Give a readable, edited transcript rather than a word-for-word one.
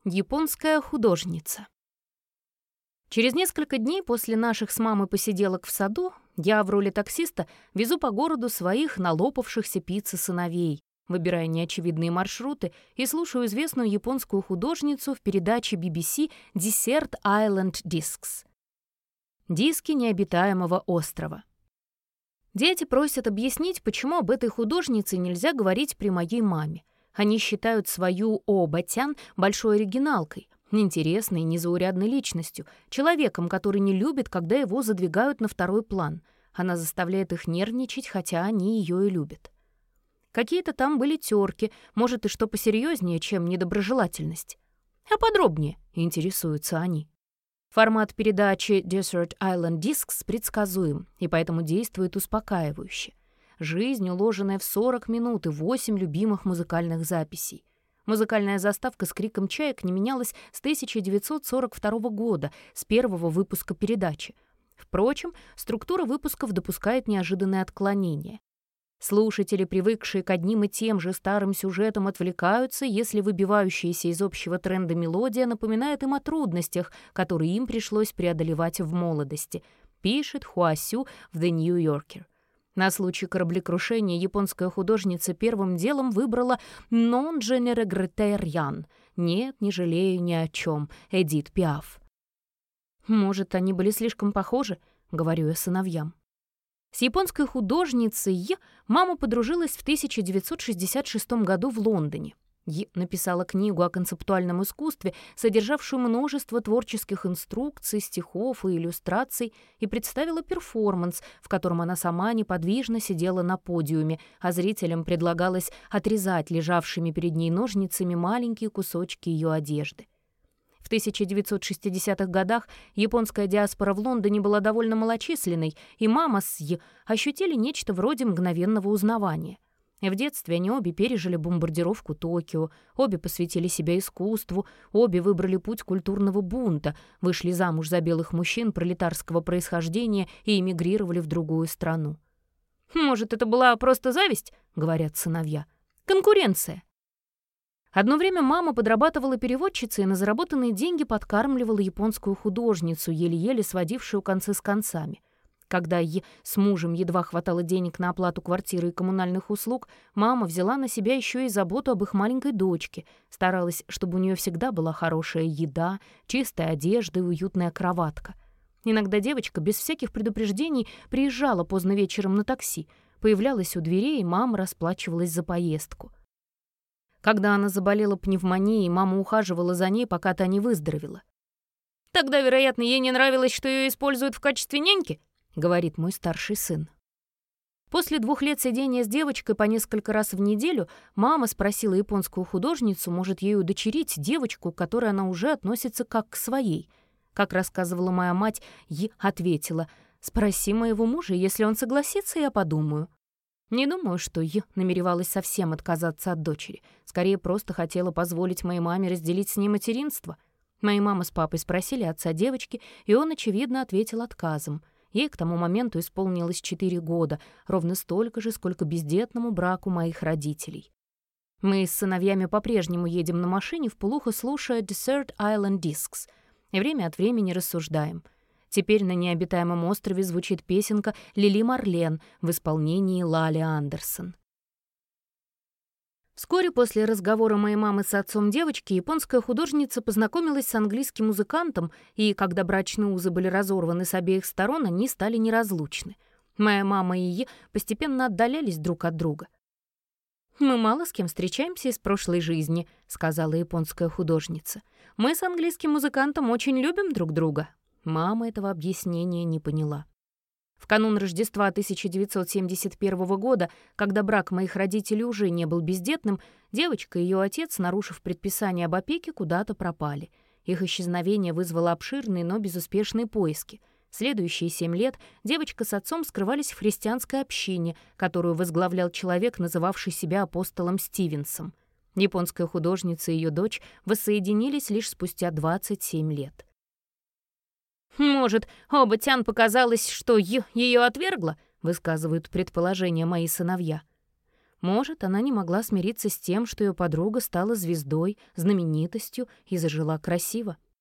Японская художница. Через несколько дней после наших с мамой посиделок в саду я в роли таксиста везу по городу своих налопавшихся пиццы сыновей, выбирая неочевидные маршруты и слушаю известную японскую художницу в передаче BBC Desert Island Discs. Диски необитаемого острова. Дети просят объяснить, почему об этой художнице нельзя говорить при моей маме. Они считают свою О-Батян большой оригиналкой, интересной, незаурядной личностью, человеком, который не любит, когда его задвигают на второй план. Она заставляет их нервничать, хотя они ее и любят. Какие-то там были терки, может, и что посерьезнее, чем недоброжелательность. А подробнее интересуются они. Формат передачи Desert Island Discs предсказуем и поэтому действует успокаивающе. Жизнь, уложенная в 40 минут и 8 любимых музыкальных записей. Музыкальная заставка с криком чаек не менялась с 1942 года, с первого выпуска передачи. Впрочем, структура выпусков допускает неожиданные отклонения. Слушатели, привыкшие к одним и тем же старым сюжетам, отвлекаются, если выбивающаяся из общего тренда мелодия напоминает им о трудностях, которые им пришлось преодолевать в молодости, пишет Хуасю в The New Yorker. На случай кораблекрушения японская художница первым делом выбрала «Non je ne regrette rien» — «Нет, не жалею ни о чем» Эдит Пиаф. «Может, они были слишком похожи?» — говорю я сыновьям. С японской художницей мама подружилась в 1966 году в Лондоне. Написала книгу о концептуальном искусстве, содержавшую множество творческих инструкций, стихов и иллюстраций, и представила перформанс, в котором она сама неподвижно сидела на подиуме, а зрителям предлагалось отрезать лежавшими перед ней ножницами маленькие кусочки ее одежды. В 1960-х годах японская диаспора в Лондоне была довольно малочисленной, и мама с ощутили нечто вроде мгновенного узнавания. В детстве они обе пережили бомбардировку Токио, обе посвятили себя искусству, обе выбрали путь культурного бунта, вышли замуж за белых мужчин пролетарского происхождения и эмигрировали в другую страну. «Может, это была просто зависть?» — говорят сыновья. «Конкуренция». Одно время мама подрабатывала переводчицей и на заработанные деньги подкармливала японскую художницу, еле-еле сводившую концы с концами. Когда с мужем едва хватало денег на оплату квартиры и коммунальных услуг, мама взяла на себя еще и заботу об их маленькой дочке, старалась, чтобы у нее всегда была хорошая еда, чистая одежда и уютная кроватка. Иногда девочка без всяких предупреждений приезжала поздно вечером на такси, появлялась у дверей, и мама расплачивалась за поездку. Когда она заболела пневмонией, мама ухаживала за ней, пока та не выздоровела. «Тогда, вероятно, ей не нравилось, что ее используют в качестве няньки», — говорит мой старший сын. После 2 лет сидения с девочкой по несколько раз в неделю мама спросила японскую художницу, может ей удочерить девочку, к которой она уже относится как к своей. Как рассказывала моя мать, ответила: «Спроси моего мужа, если он согласится, я подумаю». Не думаю, что намеревалась совсем отказаться от дочери. Скорее, просто хотела позволить моей маме разделить с ней материнство. Мои мама с папой спросили отца девочки, и он, очевидно, ответил отказом. Ей к тому моменту исполнилось 4 года, ровно столько же, сколько бездетному браку моих родителей. Мы с сыновьями по-прежнему едем на машине, вполуха слушая Desert Island Discs, и время от времени рассуждаем. Теперь на необитаемом острове звучит песенка «Лили Марлен» в исполнении Лали Андерсон. Вскоре после разговора моей мамы с отцом девочки японская художница познакомилась с английским музыкантом, и когда брачные узы были разорваны с обеих сторон, они стали неразлучны. Моя мама и постепенно отдалялись друг от друга. «Мы мало с кем встречаемся из прошлой жизни», — сказала японская художница. «Мы с английским музыкантом очень любим друг друга». Мама этого объяснения не поняла. В канун Рождества 1971 года, когда брак моих родителей уже не был бездетным, девочка и ее отец, нарушив предписание об опеке, куда-то пропали. Их исчезновение вызвало обширные, но безуспешные поиски. Следующие 7 лет девочка с отцом скрывались в христианской общине, которую возглавлял человек, называвший себя апостолом Стивенсом. Японская художница и ее дочь воссоединились лишь спустя 27 лет. «Может, О-Батян показалось, что ее отвергла?» — высказывают предположения мои сыновья. Может, она не могла смириться с тем, что ее подруга стала звездой, знаменитостью и зажила красиво.